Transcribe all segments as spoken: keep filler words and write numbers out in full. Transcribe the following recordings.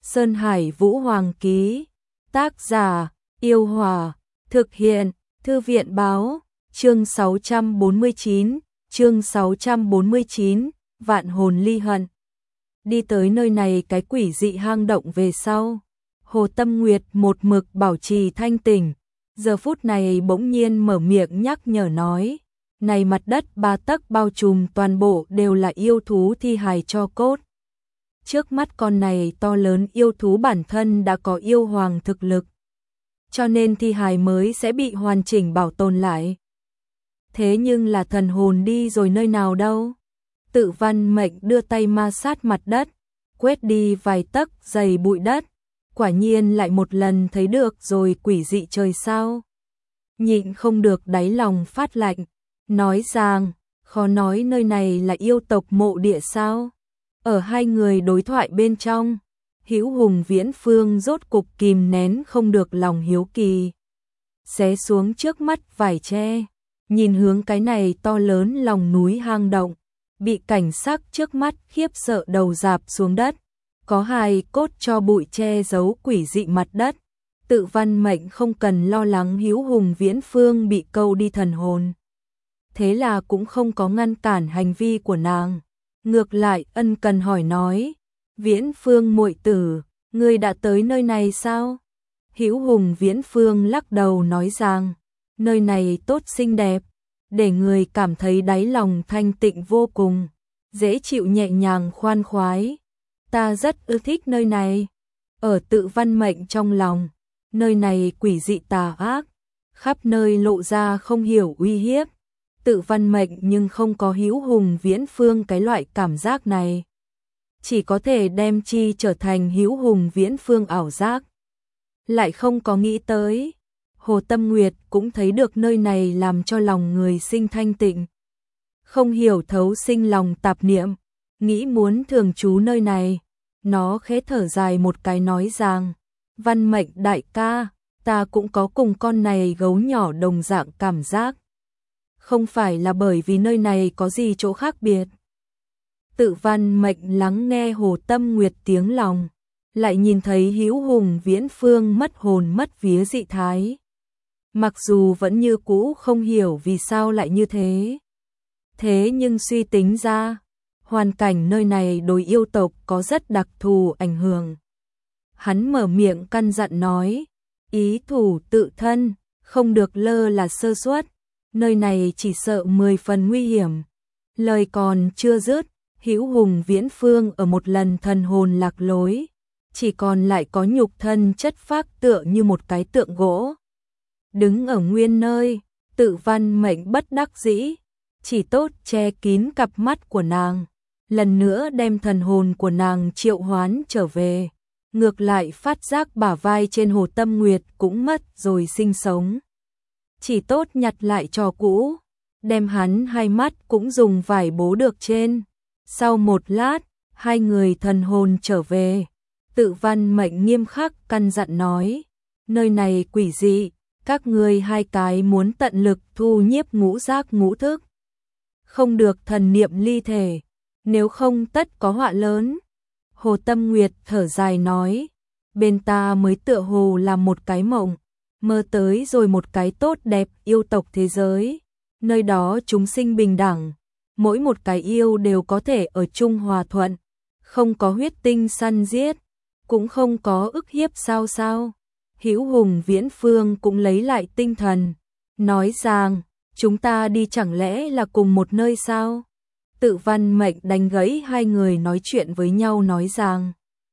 Sơn Hải Vũ Hoàng ký. Tác giả: Yêu Hòa. Thực hiện: Thư viện báo. Chương sáu trăm bốn mươi chín. Chương sáu trăm bốn mươi chín. Vạn hồn ly hận. Đi tới nơi này cái quỷ dị hang động về sau, Hồ Tâm Nguyệt một mực bảo trì thanh tỉnh. Giờ phút này bỗng nhiên mở miệng nhắc nhở nói, này mặt đất ba tấc bao trùm toàn bộ đều là yêu thú thi hài tro cốt. Trước mắt con này to lớn yêu thú bản thân đã có yêu hoàng thực lực, cho nên thi hài mới sẽ bị hoàn chỉnh bảo tồn lại. Thế nhưng là thần hồn đi rồi nơi nào đâu? Tự Văn Mệnh đưa tay ma sát mặt đất, quét đi vài tấc dày bụi đất, quả nhiên lại một lần thấy được rồi quỷ dị trời sao. Nhịn không được đáy lòng phát lạnh, nói rằng, khó nói nơi này là yêu tộc mộ địa sao? Ở hai người đối thoại bên trong, Hữu Hùng Viễn Phương rốt cục kìm nén không được lòng hiếu kỳ. Xé xuống trước mắt vải tre, nhìn hướng cái này to lớn lòng núi hang động, bị cảnh sắc trước mắt khiếp sợ đầu rạp xuống đất. Có hài cốt cho bụi che giấu quỷ dị mặt đất. Tự Văn Mệnh không cần lo lắng Hữu Hùng Viễn Phương bị câu đi thần hồn, thế là cũng không có ngăn cản hành vi của nàng. Ngược lại ân cần hỏi nói, Viễn Phương muội tử, ngươi đã tới nơi này sao? Hữu Hùng Viễn Phương lắc đầu nói rằng, nơi này tốt xinh đẹp, để người cảm thấy đáy lòng thanh tịnh vô cùng, dễ chịu nhẹ nhàng khoan khoái. Ta rất ưa thích nơi này. Ở Tự Văn Mệnh trong lòng, nơi này quỷ dị tà ác, khắp nơi lộ ra không hiểu uy hiếp. Tự Văn Mệnh nhưng không có Hữu Hùng Viễn Phương cái loại cảm giác này, chỉ có thể đem chi trở thành Hữu Hùng Viễn Phương ảo giác. Lại không có nghĩ tới, Hồ Tâm Nguyệt cũng thấy được nơi này làm cho lòng người sinh thanh tịnh, không hiểu thấu sinh lòng tạp niệm, nghĩ muốn thường trú nơi này. Nó khẽ thở dài một cái nói rằng, Văn Mệnh đại ca, ta cũng có cùng con này gấu nhỏ đồng dạng cảm giác. Không phải là bởi vì nơi này có gì chỗ khác biệt. Tự Văn Mệnh lắng nghe Hồ Tâm Nguyệt tiếng lòng, lại nhìn thấy Hữu Hùng Viễn Phương mất hồn mất vía dị thái. Mặc dù vẫn như cũ không hiểu vì sao lại như thế, thế nhưng suy tính ra, hoàn cảnh nơi này đối yêu tộc có rất đặc thù ảnh hưởng. Hắn mở miệng căn dặn nói, ý thủ tự thân, không được lơ là sơ suất, nơi này chỉ sợ mười phần nguy hiểm. Lời còn chưa dứt, Hữu Hùng Viễn Phương ở một lần thần hồn lạc lối, chỉ còn lại có nhục thân chất phác tựa như một cái tượng gỗ. Đứng ở nguyên nơi, Tự Văn Mệnh bất đắc dĩ, chỉ tốt che kín cặp mắt của nàng, lần nữa đem thần hồn của nàng triệu hoán trở về. Ngược lại phát giác bả vai trên Hồ Tâm Nguyệt cũng mất rồi sinh sống, chỉ tốt nhặt lại trò cũ, đem hắn hai mắt cũng dùng vải bố được trên. Sau một lát, hai người thần hồn trở về. Tự Văn Mệnh nghiêm khắc căn dặn nói, nơi này quỷ dị, các ngươi hai cái muốn tận lực thu nhiếp ngũ giác ngũ thức, không được thần niệm ly thể, nếu không tất có họa lớn. Hồ Tâm Nguyệt thở dài nói, bên ta mới tựa hồ là một cái mộng, mơ tới rồi một cái tốt đẹp yêu tộc thế giới, nơi đó chúng sinh bình đẳng, mỗi một cái yêu đều có thể ở chung hòa thuận, không có huyết tinh săn giết, cũng không có ức hiếp sao sao. Hữu Hùng Viễn Phương cũng lấy lại tinh thần, nói rằng, chúng ta đi chẳng lẽ là cùng một nơi sao? Tự Văn Mệnh đánh gãy hai người nói chuyện với nhau nói rằng,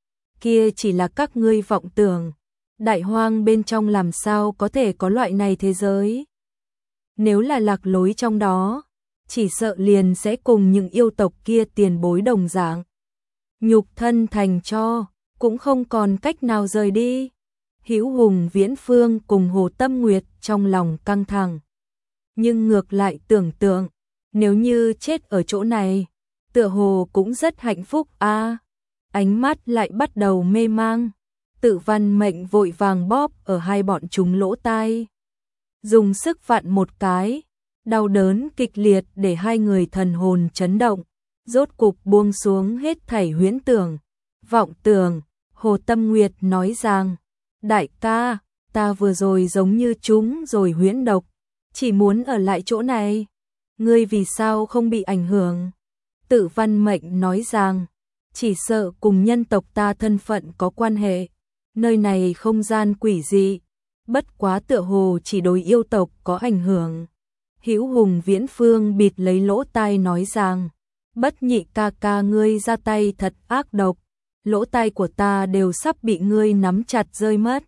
kia chỉ là các ngươi vọng tưởng, đại hoang bên trong làm sao có thể có loại này thế giới. Nếu là lạc lối trong đó, chỉ sợ liền sẽ cùng những yêu tộc kia tiền bối đồng dạng, nhục thân thành tro, cũng không còn cách nào rời đi. Hữu Hùng Viễn Phương cùng Hồ Tâm Nguyệt trong lòng căng thẳng, nhưng ngược lại tưởng tượng, nếu như chết ở chỗ này, tựa hồ cũng rất hạnh phúc a. À, ánh mắt lại bắt đầu mê mang. Tự Văn Mệnh vội vàng bóp ở hai bọn chúng lỗ tai, dùng sức vặn một cái, đau đớn kịch liệt để hai người thần hồn chấn động, rốt cục buông xuống hết thảy huyễn tưởng, vọng tưởng. Hồ Tâm Nguyệt nói rằng, đại ca, ta vừa rồi giống như chúng rồi huyễn độc, chỉ muốn ở lại chỗ này. Ngươi vì sao không bị ảnh hưởng? Tự Văn Mệnh nói rằng, chỉ sợ cùng nhân tộc ta thân phận có quan hệ. Nơi này không gian quỷ dị, bất quá tựa hồ chỉ đối yêu tộc có ảnh hưởng. Hữu Hùng Viễn Phương bịt lấy lỗ tai nói rằng, Bất Nhị ca ca ngươi ra tay thật ác độc, lỗ tai của ta đều sắp bị ngươi nắm chặt rơi mất.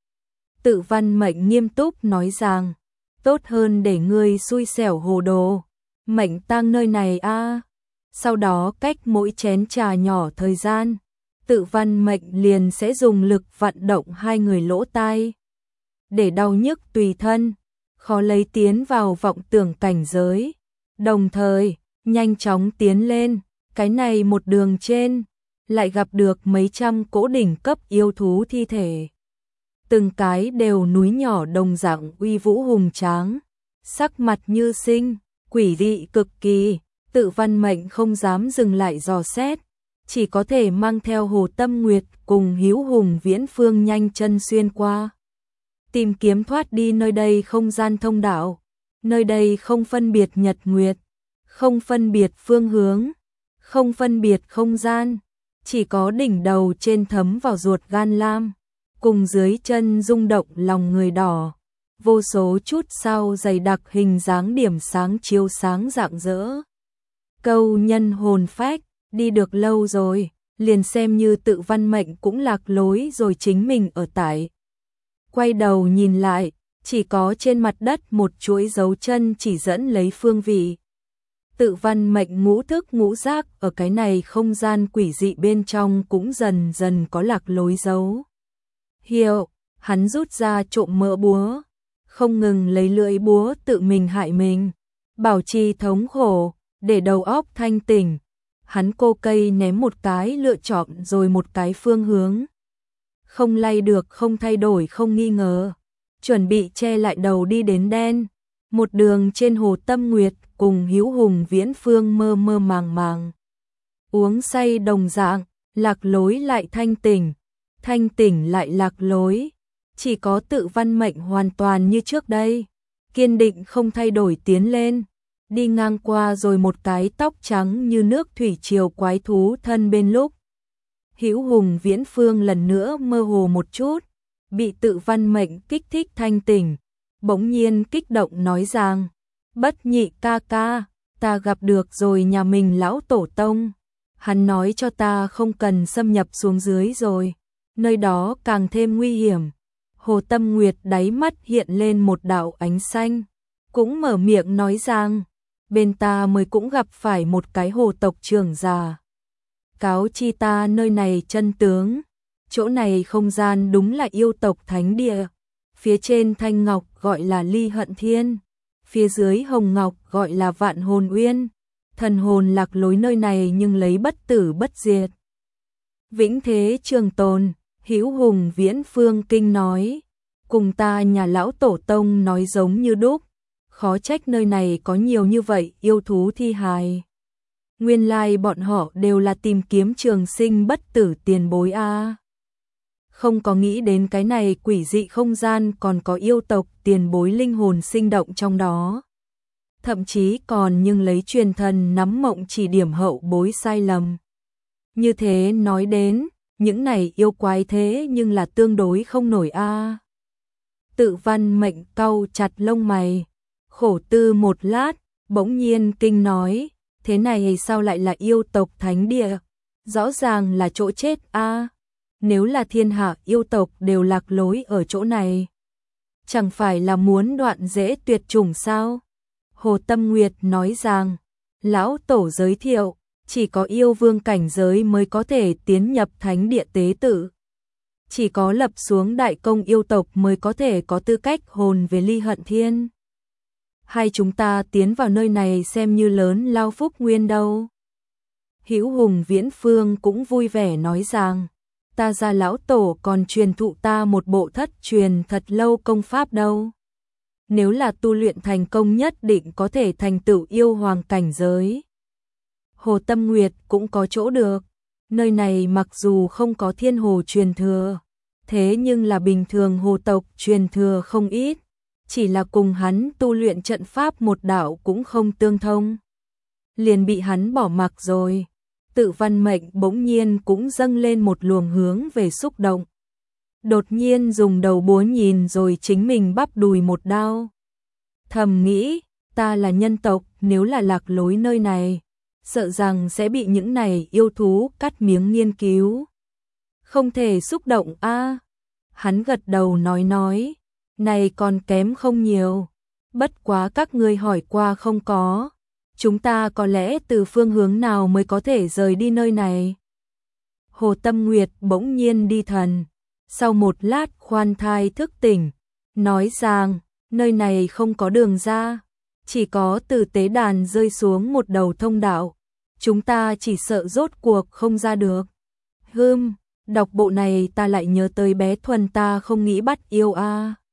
Tự Văn Mệnh nghiêm túc nói rằng, tốt hơn để ngươi xui xẻo hồ đồ, mệnh tang nơi này a. À. Sau đó cách mỗi chén trà nhỏ thời gian, Tự Văn Mệnh liền sẽ dùng lực vận động hai người lỗ tai, để đau nhức tùy thân, khó lấy tiến vào vọng tưởng cảnh giới, đồng thời nhanh chóng tiến lên. Cái này một đường trên lại gặp được mấy trăm cỗ đỉnh cấp yêu thú thi thể, từng cái đều núi nhỏ đồng dạng uy vũ hùng tráng, sắc mặt như sinh, quỷ dị cực kỳ. Tự Văn Mệnh không dám dừng lại dò xét, chỉ có thể mang theo Hồ Tâm Nguyệt cùng Hữu Hùng Viễn Phương nhanh chân xuyên qua, tìm kiếm thoát đi nơi đây không gian thông đạo. Nơi đây không phân biệt nhật nguyệt, không phân biệt phương hướng, không phân biệt không gian, chỉ có đỉnh đầu trên thấm vào ruột gan lam, cùng dưới chân rung động lòng người đỏ, vô số chút sao dày đặc hình dáng điểm sáng chiếu sáng rạng rỡ. Câu nhân hồn phách, đi được lâu rồi, liền xem như Tự Văn Mệnh cũng lạc lối rồi chính mình ở tại. Quay đầu nhìn lại, chỉ có trên mặt đất một chuỗi dấu chân chỉ dẫn lấy phương vị. Tự Văn Mệnh ngũ thức ngũ giác ở cái này không gian quỷ dị bên trong cũng dần dần có lạc lối dấu hiệu. Hắn rút ra trộm mỡ búa, không ngừng lấy lưỡi búa tự mình hại mình, bảo trì thống khổ, để đầu óc thanh tỉnh. Hắn cô cây ném một cái lựa chọn rồi một cái phương hướng, không lay được, không thay đổi, không nghi ngờ, chuẩn bị che lại đầu đi đến đen. Một đường trên Hồ Tâm Nguyệt cùng Hữu Hùng Viễn Phương mơ mơ màng màng, uống say đồng dạng, lạc lối lại thanh tỉnh, thanh tỉnh lại lạc lối. Chỉ có Tự Văn Mệnh hoàn toàn như trước đây, kiên định không thay đổi tiến lên. Đi ngang qua rồi một cái tóc trắng như nước thủy triều quái thú thân bên lúc, Hữu Hùng Viễn Phương lần nữa mơ hồ một chút, bị Tự Văn Mệnh kích thích thanh tỉnh, bỗng nhiên kích động nói rằng, Bất Nhị ca ca, ta gặp được rồi nhà mình lão tổ tông. Hắn nói cho ta không cần xâm nhập xuống dưới rồi, nơi đó càng thêm nguy hiểm. Hồ Tâm Nguyệt đáy mắt hiện lên một đạo ánh xanh, cũng mở miệng nói rằng, bên ta mới cũng gặp phải một cái hồ tộc trưởng già, cáo chi ta nơi này chân tướng. Chỗ này không gian đúng là yêu tộc thánh địa, phía trên thanh ngọc gọi là Ly Hận Thiên, phía dưới hồng ngọc gọi là Vạn Hồn Uyên. Thần hồn lạc lối nơi này nhưng lấy bất tử bất diệt, vĩnh thế trường tồn. Hữu Hùng Viễn Phương kinh nói, cùng ta nhà lão tổ tông nói giống như đúc, khó trách nơi này có nhiều như vậy yêu thú thi hài. Nguyên lai bọn họ đều là tìm kiếm trường sinh bất tử tiền bối a. À. Không có nghĩ đến cái này quỷ dị không gian còn có yêu tộc tiền bối linh hồn sinh động trong đó. Thậm chí còn nhưng lấy truyền thần nắm mộng chỉ điểm hậu bối sai lầm. Như thế nói đến, những này yêu quái thế nhưng là tương đối không nổi a. À. Tự Văn Mệnh cau chặt lông mày, khổ tư một lát, bỗng nhiên kinh nói, thế này sao lại là yêu tộc thánh địa? Rõ ràng là chỗ chết a. À. Nếu là thiên hạ yêu tộc đều lạc lối ở chỗ này, chẳng phải là muốn đoạn rễ tuyệt chủng sao? Hồ Tâm Nguyệt nói rằng, lão tổ giới thiệu, chỉ có yêu vương cảnh giới mới có thể tiến nhập thánh địa tế tự. Chỉ có lập xuống đại công yêu tộc mới có thể có tư cách hồn về Ly Hận Thiên. Hay chúng ta tiến vào nơi này xem như lớn lao phúc nguyên đâu. Hữu Hùng Viễn Phương cũng vui vẻ nói rằng, ta gia lão tổ còn truyền thụ ta một bộ thất truyền thật lâu công pháp đâu. Nếu là tu luyện thành công nhất định có thể thành tựu yêu hoàng cảnh giới. Hồ Tâm Nguyệt cũng có chỗ được. nơi này mặc dù không có thiên hồ truyền thừa, thế nhưng là bình thường hồ tộc truyền thừa không ít, chỉ là cùng hắn tu luyện trận pháp một đạo cũng không tương thông. Liền bị hắn bỏ mặc rồi. Tự Văn Mệnh bỗng nhiên cũng dâng lên một luồng hướng về xúc động. Đột nhiên dùng đầu búa nhìn rồi chính mình bắp đùi một đao. Thầm nghĩ, ta là nhân tộc, nếu là lạc lối nơi này, sợ rằng sẽ bị những này yêu thú cắt miếng nghiên cứu. Không thể xúc động a. Hắn gật đầu nói nói, này còn kém không nhiều, bất quá các ngươi hỏi qua không có, chúng ta có lẽ từ phương hướng nào mới có thể rời đi nơi này. Hồ Tâm Nguyệt bỗng nhiên đi thần, sau một lát khoan thai thức tỉnh, nói rằng, nơi này không có đường ra, chỉ có từ tế đàn rơi xuống một đầu thông đạo, chúng ta chỉ sợ rốt cuộc không ra được. Hừm, đọc bộ này ta lại nhớ tới bé Thuần ta không nghĩ bắt yêu a.